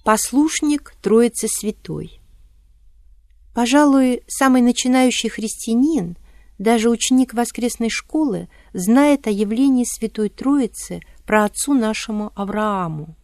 Послушник Троицы Святой. Пожалуй, самый начинающий христианин, даже ученик воскресной школы, знает о явлении Святой Троицы про отцу нашему Аврааму.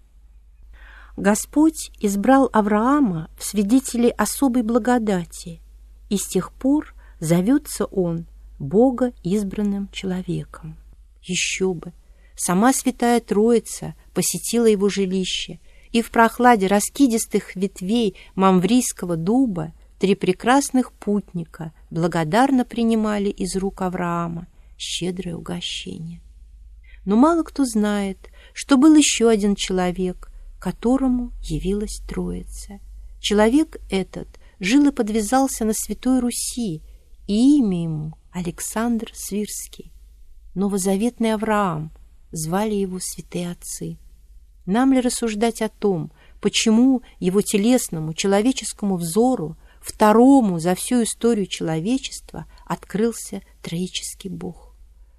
Господь избрал Авраама в свидетели особой благодати, и с тех пор зовется он Бога избранным человеком. Еще бы! Сама Святая Троица посетила его жилище, и в прохладе раскидистых ветвей мамврийского дуба 3 прекрасных путника благодарно принимали из рук Авраама щедрое угощение. Но мало кто знает, что был еще один человек, которому явилась Троица. Человек этот жил и подвязался на Святой Руси, и имя ему Александр Свирский. Новозаветный Авраам, звали его святые отцы. Нам ли рассуждать о том, почему его телесному человеческому взору, второму за всю историю человечества, открылся троический Бог?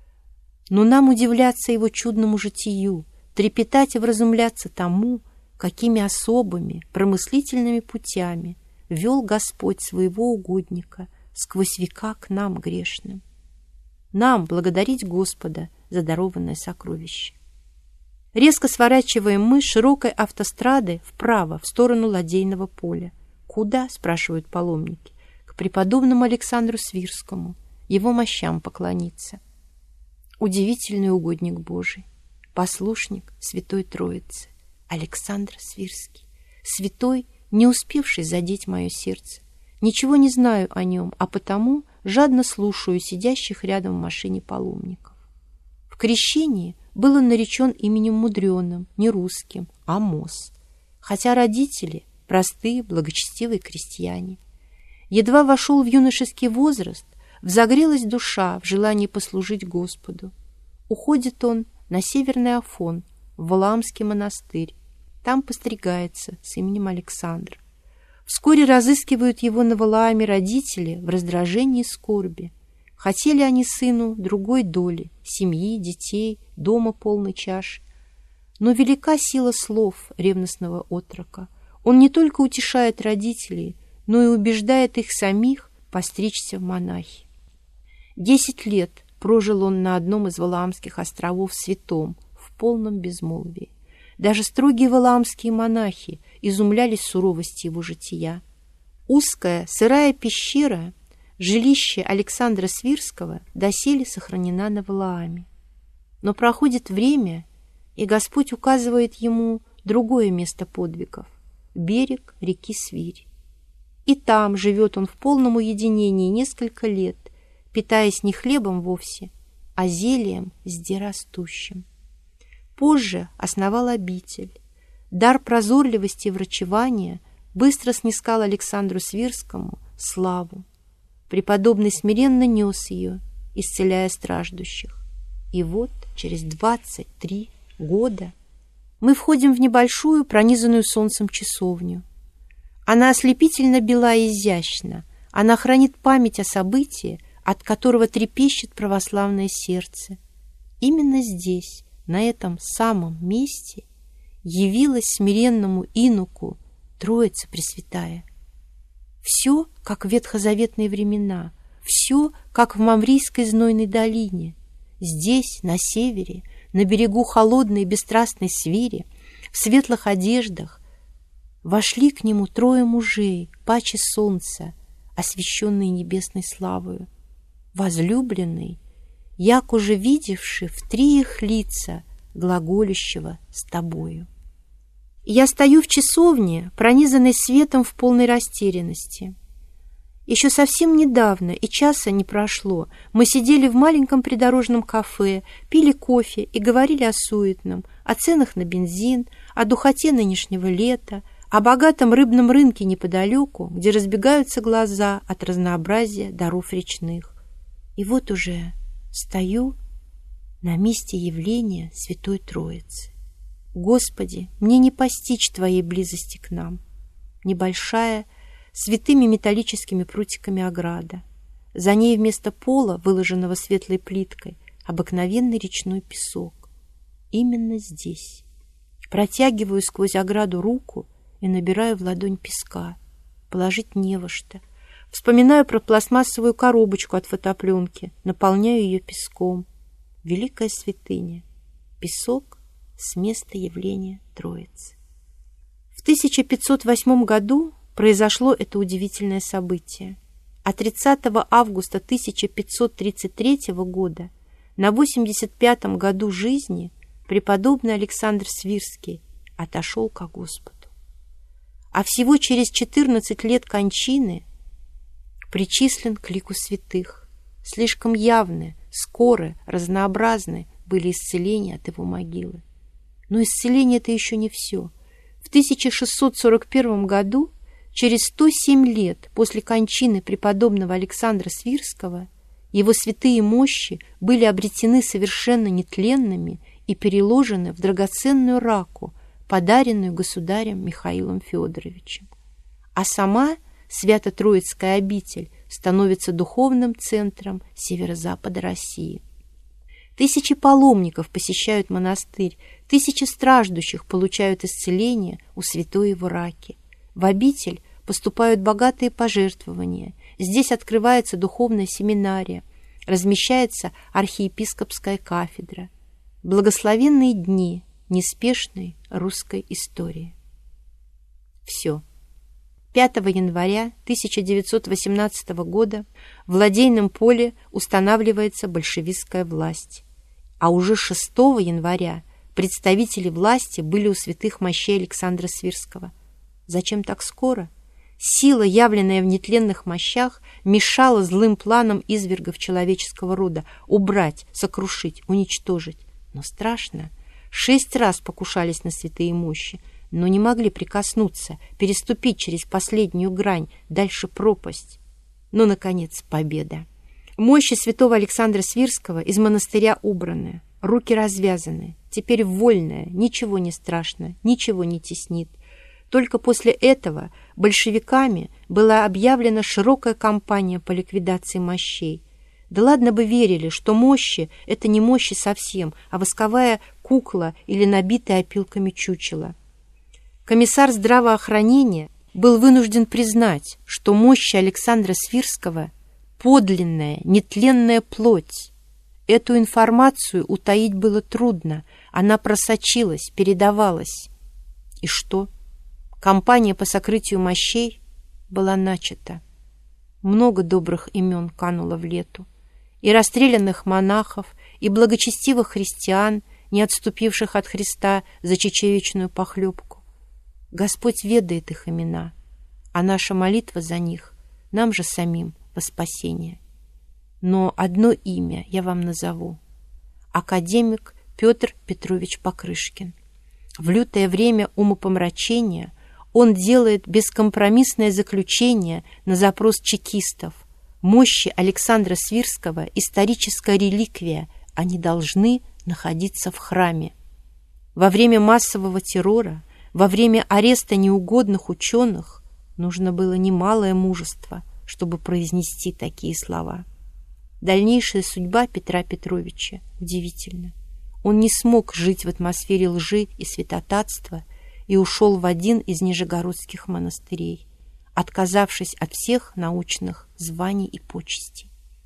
Но нам удивляться его чудному житию, трепетать и вразумляться тому, какими особыми промыслительными путями вел Господь своего угодника сквозь века к нам, грешным. Нам благодарить Господа за дарованное сокровище. Резко сворачиваем мы с широкой автострады вправо, в сторону Ладейного поля. Куда, спрашивают паломники? К преподобному Александру Свирскому, его мощам поклониться. Удивительный угодник Божий, послушник Святой Троицы, Александр Свирский, святой, не успевший задеть мое сердце. Ничего не знаю о нем, а потому жадно слушаю сидящих рядом в машине паломников. В крещении был он наречен именем мудреным, не русским, а Амос, хотя родители – простые, благочестивые крестьяне. Едва вошел в юношеский возраст, взогрелась душа в желании послужить Господу. Уходит он на Северный Афон, в Валаамский монастырь. Там постригается с именем Александра. Вскоре разыскивают его на Валааме родители в раздражении и скорби. Хотели они сыну другой доли, семьи, детей, дома полной чаши. Но велика сила слов ревностного отрока. Он не только утешает родителей, но и убеждает их самих постричься в монахи. 10 лет прожил он на одном из Валаамских островов святом, в полном безмолвии. Даже строгие валаамские монахи изумлялись суровости его жития. Узкая, сырая пещера, жилище Александра Свирского, доселе сохранена на Валааме. Но проходит время, и Господь указывает ему другое место подвигов – берег реки Свирь. И там живет он в полном уединении несколько лет, питаясь не хлебом вовсе, а зельем здерастущим. Позже основал обитель. Дар прозорливости и врачевания быстро снискал Александру Свирскому славу. Преподобный смиренно нес ее, исцеляя страждущих. И вот через 23 года мы входим в небольшую, пронизанную солнцем часовню. Она ослепительно бела и изящна. Она хранит память о событии, от которого трепещет православное сердце. Именно здесь, на этом самом месте, явилась смиренному инуку Троица Пресвятая. Все, как в ветхозаветные времена, все, как в Мамврийской знойной долине. Здесь, на севере, на берегу холодной и бесстрастной Свири, в светлых одеждах, вошли к нему 3 мужей, паче солнца, освященные небесной славою. Возлюбленный, як уже видевши в 3 их лица, глаголющего с тобою. Я стою в часовне, пронизанной светом в полной растерянности. Еще совсем недавно, и часа не прошло, мы сидели в маленьком придорожном кафе, пили кофе и говорили о суетном, о ценах на бензин, о духоте нынешнего лета, о богатом рыбном рынке неподалеку, где разбегаются глаза от разнообразия даров речных. И вот уже стою на месте явления Святой Троицы. Господи, мне не постичь Твоей близости к нам. Небольшая, святыми металлическими прутиками ограда. За ней вместо пола, выложенного светлой плиткой, обыкновенный речной песок. Именно здесь. Протягиваю сквозь ограду руку и набираю в ладонь песка. Положить не во что. Вспоминаю про пластмассовую коробочку от фотопленки, наполняю ее песком. Великая святыня. Песок с места явления Троицы. В 1508 году произошло это удивительное событие. А 30 августа 1533 года, на 85-м году жизни, преподобный Александр Свирский отошел ко Господу. А всего через 14 лет кончины причислен к лику святых. Слишком явны, скоры, разнообразны были исцеления от его могилы. Но исцеление — это еще не все. В 1641 году, через 107 лет после кончины преподобного Александра Свирского, его святые мощи были обретены совершенно нетленными и переложены в драгоценную раку, подаренную государем Михаилом Федоровичем. А сама Свято-Троицкая обитель становится духовным центром северо-запада России. Тысячи паломников посещают монастырь, тысячи страждущих получают исцеление у святой его раки. В обитель поступают богатые пожертвования, здесь открывается духовная семинария, размещается архиепископская кафедра. Благословенные дни неспешной русской истории. Все. 5 января 1918 года в Ладейном поле устанавливается большевистская власть, а уже 6 января представители власти были у святых мощей Александра Свирского. Зачем так скоро? Сила, явленная в нетленных мощах, мешала злым планам извергов человеческого рода убрать, сокрушить, уничтожить. Но страшно. 6 раз покушались на святые мощи, но не могли прикоснуться, переступить через последнюю грань, дальше пропасть. Но, наконец, победа. Мощи святого Александра Свирского из монастыря убраны, руки развязаны, теперь вольная, ничего не страшно, ничего не теснит. Только после этого большевиками была объявлена широкая кампания по ликвидации мощей. Да ладно бы верили, что мощи — это не мощи совсем, а восковая кукла или набитая опилками чучело. Комиссар здравоохранения был вынужден признать, что мощи Александра Свирского — подлинная, нетленная плоть. Эту информацию утаить было трудно, она просочилась, передавалась. И что? Кампания по сокрытию мощей была начата. Много добрых имен кануло в лету. И расстрелянных монахов, и благочестивых христиан, не отступивших от Христа за чечевичную похлебку. Господь ведает их имена, а наша молитва за них нам же самим во спасение. Но одно имя я вам назову. Академик Петр Петрович Покрышкин. В лютое время умопомрачения он делает бескомпромиссное заключение на запрос чекистов. Мощи Александра Свирского — историческая реликвия, они должны находиться в храме. Во время массового террора, во время ареста неугодных ученых нужно было немалое мужество, чтобы произнести такие слова. Дальнейшая судьба Петра Петровича удивительна. Он не смог жить в атмосфере лжи и святотатства и ушел в один из нижегородских монастырей, отказавшись от всех научных званий и почестей.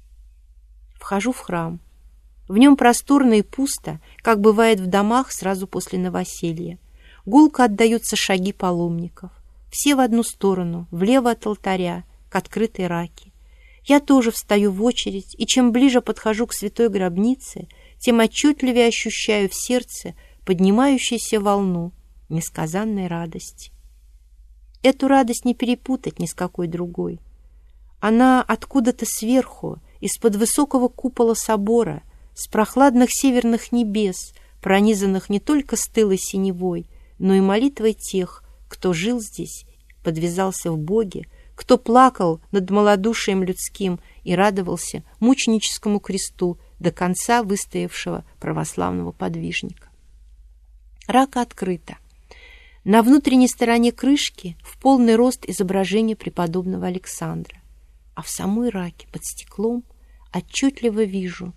Вхожу в храм. В нем просторно и пусто, как бывает в домах сразу после новоселья. Гулко отдаются шаги паломников. Все в одну сторону, влево от алтаря, к открытой раке. Я тоже встаю в очередь, и чем ближе подхожу к святой гробнице, тем отчетливее ощущаю в сердце поднимающуюся волну несказанной радости. Эту радость не перепутать ни с какой другой. Она откуда-то сверху, из-под высокого купола собора, с прохладных северных небес, пронизанных не только стылой синевой, но и молитвой тех, кто жил здесь, подвязался в Боге, кто плакал над малодушием людским и радовался мученическому кресту до конца выстоявшего православного подвижника. Рака открыта. На внутренней стороне крышки в полный рост изображение преподобного Александра, а в самой раке под стеклом отчетливо вижу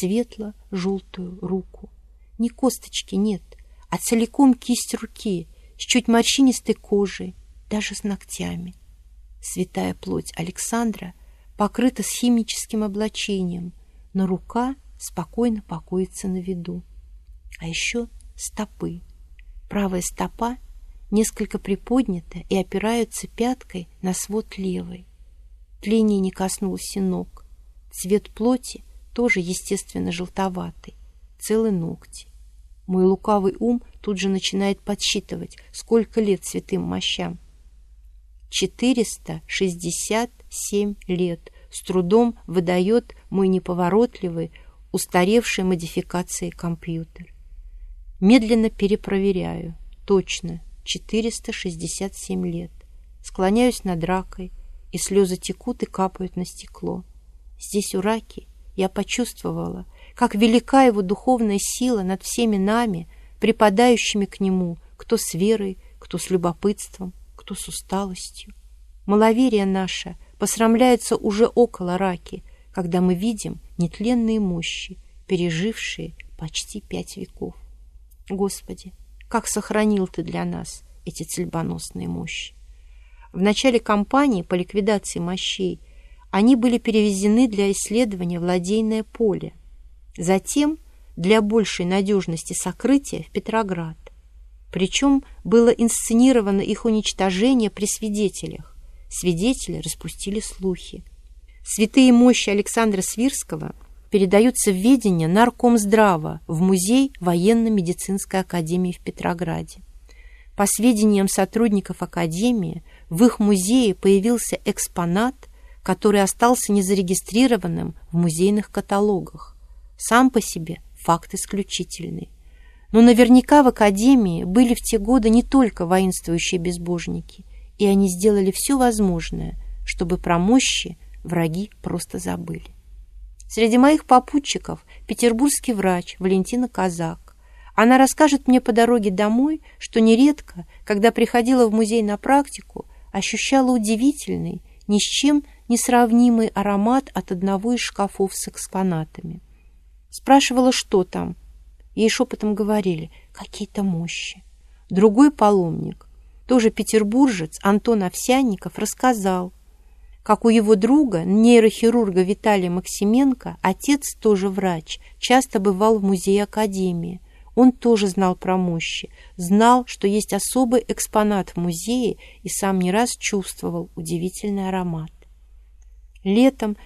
светло-желтую руку. Ни косточки нет, а целиком кисть руки, с чуть морщинистой кожей, даже с ногтями. Святая плоть Александра покрыта с химическим облачением, но рука спокойно покоится на виду. А еще стопы. Правая стопа несколько приподнята и опирается пяткой на свод левой. Тление не коснулось и ног. Цвет плоти тоже, естественно, желтоватый. Целые ногти. Мой лукавый ум тут же начинает подсчитывать, сколько лет святым мощам. 467 лет с трудом выдает мой неповоротливый, устаревший модификацией компьютер. Медленно перепроверяю. Точно, 467 лет. Склоняюсь над ракой, и слезы текут и капают на стекло. Здесь, у раки, я почувствовала, как велика его духовная сила над всеми нами, припадающими к нему, кто с верой, кто с любопытством, кто с усталостью. Маловерие наше посрамляется уже около раки, когда мы видим нетленные мощи, пережившие почти 5 веков. Господи, как сохранил Ты для нас эти цельбоносные мощи! В начале кампании по ликвидации мощей они были перевезены для исследования в Ладейное поле, затем для большей надежности сокрытия в Петроград. Причем было инсценировано их уничтожение при свидетелях. Свидетели распустили слухи. Святые мощи Александра Свирского передаются в ведение Наркомздрава в Музей военно-медицинской академии в Петрограде. По сведениям сотрудников академии, в их музее появился экспонат, который остался незарегистрированным в музейных каталогах. Сам по себе факт исключительный. Но наверняка в академии были в те годы не только воинствующие безбожники, и они сделали все возможное, чтобы про мощи враги просто забыли. Среди моих попутчиков петербургский врач Валентина Казак. Она расскажет мне по дороге домой, что нередко, когда приходила в музей на практику, ощущала удивительный, ни с чем не сравнимый аромат от одного из шкафов с экспонатами. Спрашивала, что там. Ей шепотом говорили: какие-то мощи. Другой паломник, тоже петербуржец, Антон Овсянников, рассказал, как у его друга, нейрохирурга Виталия Максименко, отец, тоже врач, часто бывал в музее академии. Он тоже знал про мощи, знал, что есть особый экспонат в музее, и сам не раз чувствовал удивительный аромат. Летом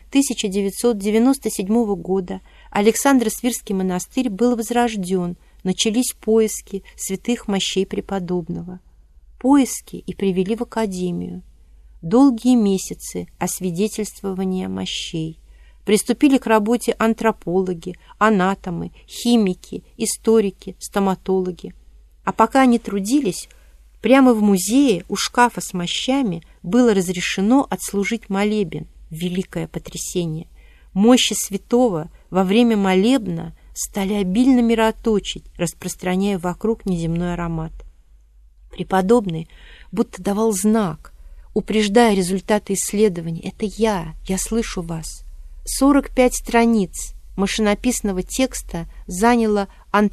1997 года Александро-Свирский монастырь был возрожден, начались поиски святых мощей преподобного. Поиски и привели в академию. Долгие месяцы освидетельствования мощей. Приступили к работе антропологи, анатомы, химики, историки, стоматологи. А пока они трудились, прямо в музее у шкафа с мощами было разрешено отслужить молебен. Великое потрясение! Мощи святого во время молебна стали обильно мироточить, распространяя вокруг неземной аромат. Преподобный будто давал знак, упреждая результаты исследований. «Это я слышу вас». 45 страниц машинописного текста заняло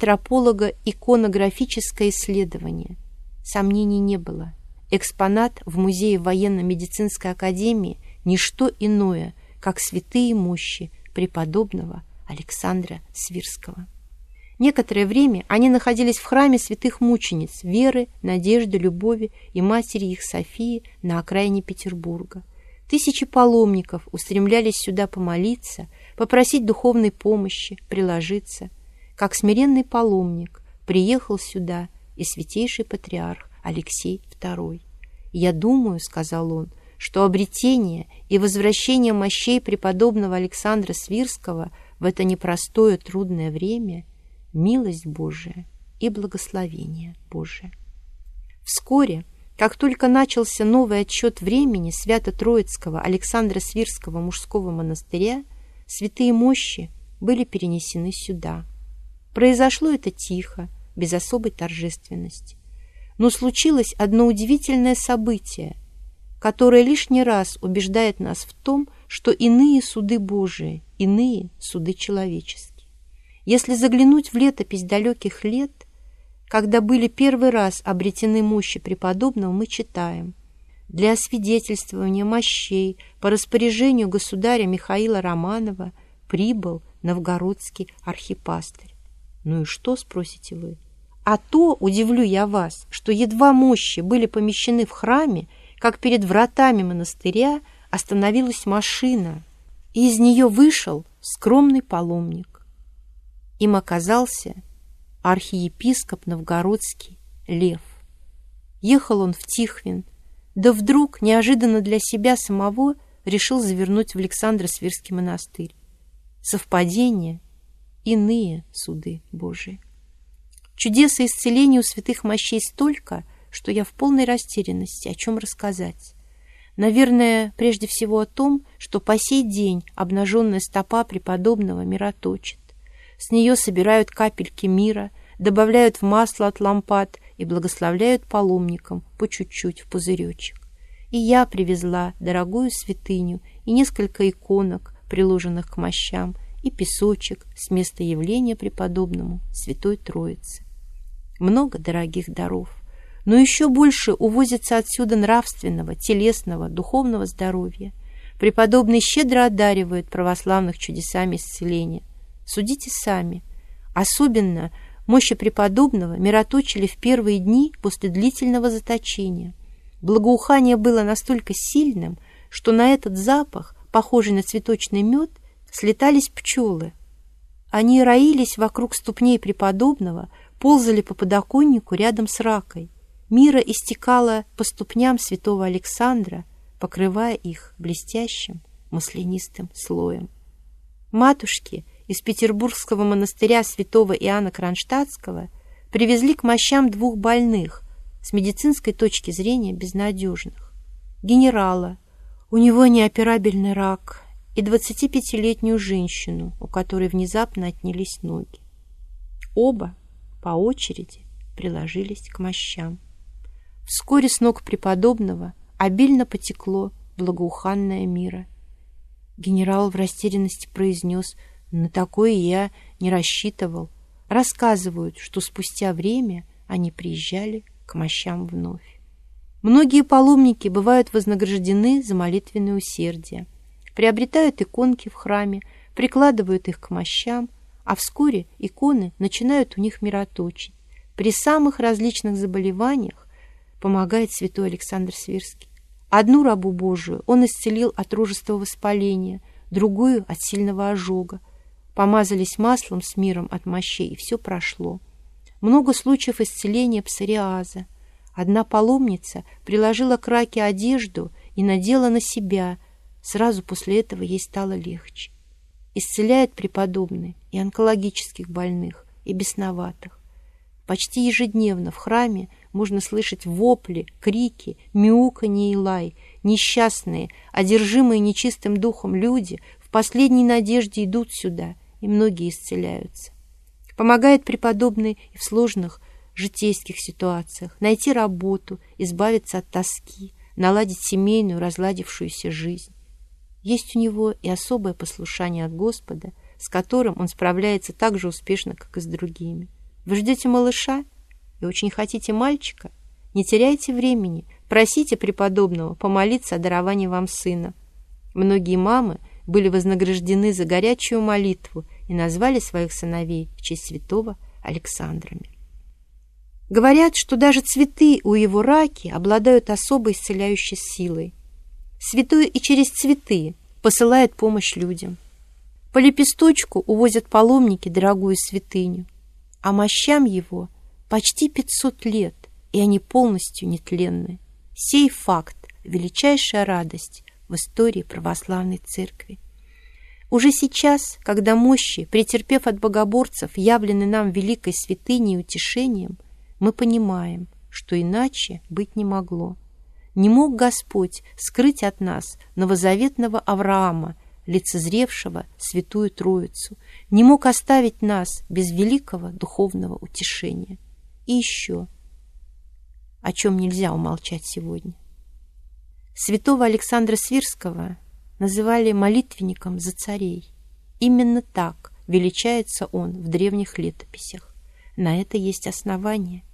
антрополого-иконографическое исследование. Сомнений не было. Экспонат в Музее военно-медицинской академии – ничто иное, как святые мощи преподобного Александра Свирского. Некоторое время они находились в храме святых мучениц Веры, Надежды, Любови и матери их Софии на окраине Петербурга. Тысячи паломников устремлялись сюда помолиться, попросить духовной помощи, приложиться. Как смиренный паломник приехал сюда и святейший патриарх Алексей II. «Я думаю, — сказал он, — что обретение и возвращение мощей преподобного Александра Свирского в это непростое трудное время — милость Божия и благословение Божие». Вскоре, как только начался новый отсчет времени Свято-Троицкого Александра Свирского мужского монастыря, святые мощи были перенесены сюда. Произошло это тихо, без особой торжественности. Но случилось одно удивительное событие, которое лишний раз убеждает нас в том, что иные суды Божии, иные суды человеческие. Если заглянуть в летопись далеких лет, когда были первый раз обретены мощи преподобного, мы читаем: «Для освидетельствования мощей по распоряжению государя Михаила Романова прибыл новгородский архипастырь». Ну и что, спросите вы? А то, удивлю я вас, что едва мощи были помещены в храме, как перед вратами монастыря остановилась машина, и из нее вышел скромный паломник. Им оказался архиепископ новгородский Лев. Ехал он в Тихвин, да вдруг, неожиданно для себя самого, решил завернуть в Александро-Свирский монастырь. Совпадение? Иные суды Божии. Чудес и исцеления у святых мощей столько, что я в полной растерянности, о чем рассказать. Наверное, прежде всего о том, что по сей день обнаженная стопа преподобного мироточит. С нее собирают капельки мира, добавляют в масло от лампад и благословляют паломникам по чуть-чуть в пузыречек. И я привезла дорогую святыню и несколько иконок, приложенных к мощам, и песочек с места явления преподобному Святой Троицы. Много дорогих даров, но еще больше увозится отсюда нравственного, телесного, духовного здоровья. Преподобный щедро одаривает православных чудесами исцеления. Судите сами. Особенно мощи преподобного мироточили в первые дни после длительного заточения. Благоухание было настолько сильным, что на этот запах, похожий на цветочный мед, слетались пчелы. Они роились вокруг ступней преподобного, ползали по подоконнику рядом с ракой. Мира истекала по ступням святого Александра, покрывая их блестящим маслянистым слоем. Матушки из петербургского монастыря святого Иоанна Кронштадтского привезли к мощам двух больных, с медицинской точки зрения безнадежных. Генерала, у него неоперабельный рак, и 25-летнюю женщину, у которой внезапно отнялись ноги. Оба по очереди приложились к мощам. Вскоре с ног преподобного обильно потекло благоуханное мира. Генерал в растерянности произнес: «На такое я не рассчитывал». Рассказывают, что спустя время они приезжали к мощам вновь. Многие паломники бывают вознаграждены за молитвенное усердие, приобретают иконки в храме, прикладывают их к мощам, а вскоре иконы начинают у них мироточить. При самых различных заболеваниях помогает святой Александр Свирский. Одну рабу Божию он исцелил от рожестого воспаления, другую — от сильного ожога. Помазались маслом с миром от мощей, и все прошло. Много случаев исцеления псориаза. Одна паломница приложила к раке одежду и надела на себя. Сразу после этого ей стало легче. Исцеляет преподобный и онкологических больных, и бесноватых. Почти ежедневно в храме можно слышать вопли, крики, мяуканье и лай. Несчастные, одержимые нечистым духом люди в последней надежде идут сюда, и многие исцеляются. Помогает преподобный и в сложных житейских ситуациях найти работу, избавиться от тоски, наладить семейную разладившуюся жизнь. Есть у него и особое послушание от Господа, с которым он справляется так же успешно, как и с другими. Вы ждете малыша и очень хотите мальчика? Не теряйте времени, просите преподобного помолиться о даровании вам сына. Многие мамы были вознаграждены за горячую молитву и назвали своих сыновей в честь святого Александрами. Говорят, что даже цветы у его раки обладают особой исцеляющей силой. Святой и через цветы посылает помощь людям. По лепесточку увозят паломники дорогую святыню, а мощам его почти 500 лет, и они полностью нетленны. Сей факт – величайшая радость в истории православной церкви. Уже сейчас, когда мощи, претерпев от богоборцев, явлены нам великой святыней и утешением, мы понимаем, что иначе быть не могло. Не мог Господь скрыть от нас новозаветного Авраама, лицезревшего Святую Троицу, не мог оставить нас без великого духовного утешения. И еще, о чем нельзя умолчать сегодня. Святого Александра Свирского называли молитвенником за царей. Именно так величается он в древних летописях. На это есть основание.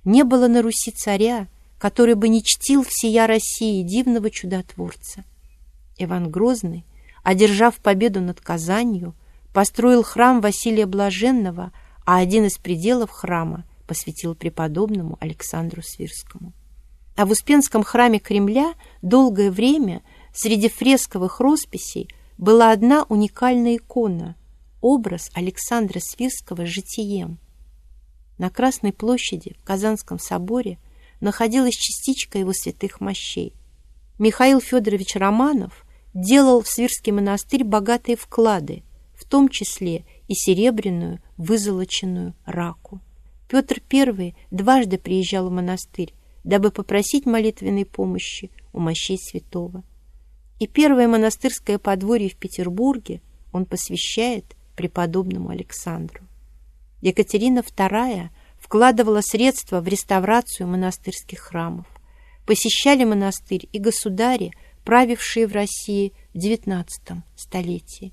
Не было на Руси царя, который бы не чтил всея России дивного чудотворца. Иван Грозный, одержав победу над Казанью, построил храм Василия Блаженного, а один из пределов храма посвятил преподобному Александру Свирскому. А в Успенском храме Кремля долгое время среди фресковых росписей была одна уникальная икона – образ Александра Свирского с житием. На Красной площади в Казанском соборе находилась частичка его святых мощей. Михаил Федорович Романов делал в Свирский монастырь богатые вклады, в том числе и серебряную вызолоченную раку. Петр I дважды приезжал в монастырь, дабы попросить молитвенной помощи у мощей святого. И первое монастырское подворье в Петербурге он посвящает преподобному Александру. Екатерина II вкладывала средства в реставрацию монастырских храмов. Посещали монастырь и государи, правившие в России в XIX столетии.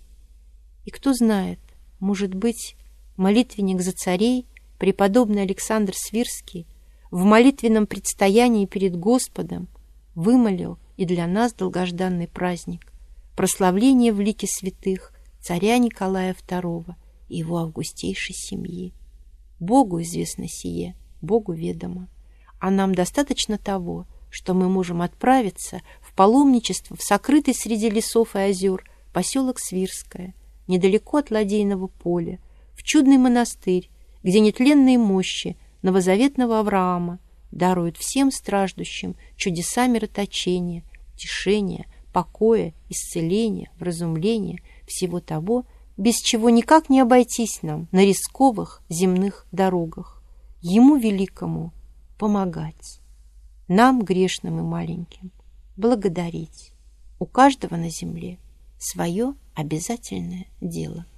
И кто знает, может быть, молитвенник за царей, преподобный Александр Свирский, в молитвенном предстоянии перед Господом вымолил и для нас долгожданный праздник – прославление в лике святых царя Николая II и его августейшей семьи. Богу известно сие, Богу ведомо, а нам достаточно того, что мы можем отправиться в паломничество в сокрытый среди лесов и озер поселок Свирское, недалеко от Ладейного поля, в чудный монастырь, где нетленные мощи новозаветного Авраама даруют всем страждущим чудеса мироточения, утешения, покоя, исцеления, вразумления, всего того, без чего никак не обойтись нам на рисковых земных дорогах. Ему великому помогать, нам, грешным и маленьким, благодарить. У каждого на земле свое обязательное дело.